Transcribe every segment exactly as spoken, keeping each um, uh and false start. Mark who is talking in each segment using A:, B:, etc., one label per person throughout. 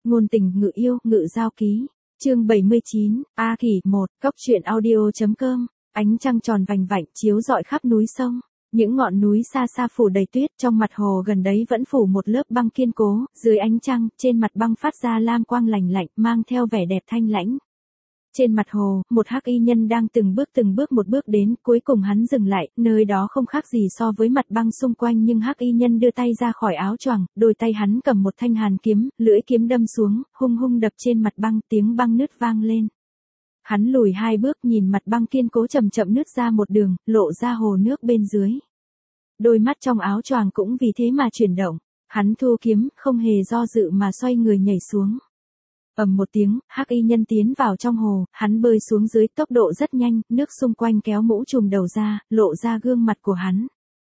A: Ngôn tình ngự yêu, ngự giao ký. Chương bảy mươi chín, A Kỷ một, Cốc truyện audio.com. Ánh trăng tròn vành vạnh chiếu rọi khắp núi sông. Những ngọn núi xa xa phủ đầy tuyết, trong mặt hồ gần đấy vẫn phủ một lớp băng kiên cố, dưới ánh trăng, trên mặt băng phát ra lam quang lành lạnh, mang theo vẻ đẹp thanh lãnh. Trên mặt hồ, một hắc y nhân đang từng bước từng bước một bước đến, cuối cùng hắn dừng lại, nơi đó không khác gì so với mặt băng xung quanh, nhưng hắc y nhân đưa tay ra khỏi áo choàng, đôi tay hắn cầm một thanh hàn kiếm, lưỡi kiếm đâm xuống, hung hung đập trên mặt băng, tiếng băng nứt vang lên. Hắn lùi hai bước, nhìn mặt băng kiên cố chậm chậm nứt ra một đường, lộ ra hồ nước bên dưới. Đôi mắt trong áo choàng cũng vì thế mà chuyển động, hắn thu kiếm, không hề do dự mà xoay người nhảy xuống. Ầm một tiếng, hắc y nhân tiến vào trong hồ, hắn bơi xuống dưới, tốc độ rất nhanh, nước xung quanh kéo mũ trùm đầu ra, lộ ra gương mặt của hắn.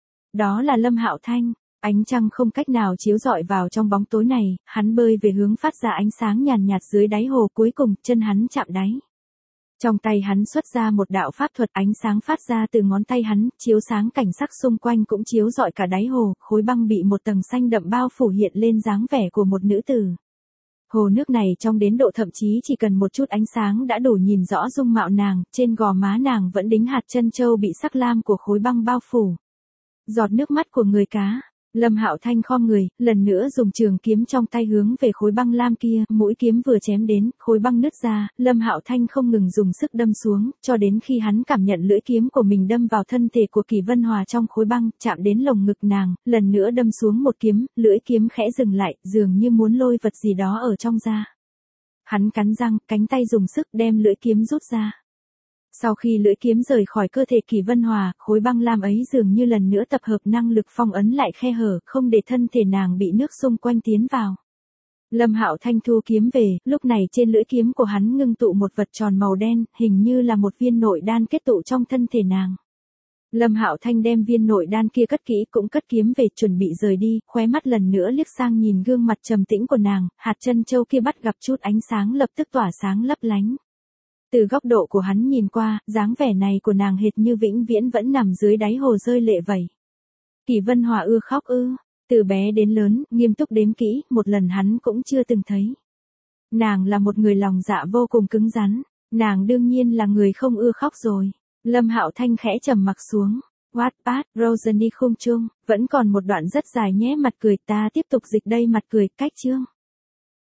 A: Đó là Lâm Hạo Thanh. Ánh trăng không cách nào chiếu rọi vào trong bóng tối này, hắn bơi về hướng phát ra ánh sáng nhàn nhạt dưới đáy hồ, cuối cùng chân hắn chạm đáy. Trong tay hắn xuất ra một đạo pháp thuật, ánh sáng phát ra từ ngón tay hắn, chiếu sáng cảnh sắc xung quanh cũng chiếu rọi cả đáy hồ, khối băng bị một tầng xanh đậm bao phủ hiện lên dáng vẻ của một nữ tử. Hồ nước này trong đến độ thậm chí chỉ cần một chút ánh sáng đã đủ nhìn rõ dung mạo nàng, trên gò má nàng vẫn đính hạt chân châu bị sắc lam của khối băng bao phủ. Giọt nước mắt của người cá. Lâm Hạo Thanh khom người, lần nữa dùng trường kiếm trong tay hướng về khối băng lam kia, mũi kiếm vừa chém đến, khối băng nứt ra, Lâm Hạo Thanh không ngừng dùng sức đâm xuống, cho đến khi hắn cảm nhận lưỡi kiếm của mình đâm vào thân thể của Kỷ Vân Hòa trong khối băng, chạm đến lồng ngực nàng, lần nữa đâm xuống một kiếm, lưỡi kiếm khẽ dừng lại, dường như muốn lôi vật gì đó ở trong ra. Hắn cắn răng, cánh tay dùng sức đem lưỡi kiếm rút ra. Sau khi lưỡi kiếm rời khỏi cơ thể Kỷ Vân Hòa, khối băng lam ấy dường như lần nữa tập hợp năng lực phong ấn lại khe hở, không để thân thể nàng bị nước xung quanh tiến vào. Lâm Hạo Thanh thu kiếm về, lúc này trên lưỡi kiếm của hắn ngưng tụ một vật tròn màu đen, hình như là một viên nội đan kết tụ trong thân thể nàng. Lâm Hạo Thanh đem viên nội đan kia cất kỹ, cũng cất kiếm về, chuẩn bị rời đi, khóe mắt lần nữa liếc sang nhìn gương mặt trầm tĩnh của nàng, hạt chân châu kia bắt gặp chút ánh sáng lập tức tỏa sáng lấp lánh. Từ góc độ của hắn nhìn qua, dáng vẻ này của nàng hệt như vĩnh viễn vẫn nằm dưới đáy hồ rơi lệ vậy. Kỷ Vân Hòa ưa khóc ư, từ bé đến lớn, nghiêm túc đếm kỹ, một lần hắn cũng chưa từng thấy. Nàng là một người lòng dạ vô cùng cứng rắn, nàng đương nhiên là người không ưa khóc rồi. Lâm Hạo Thanh khẽ trầm mặc xuống. Wattpad, Rosalie Khung Chung, vẫn còn một đoạn rất dài nhé, mặt cười, ta tiếp tục dịch đây, mặt cười, cách chương.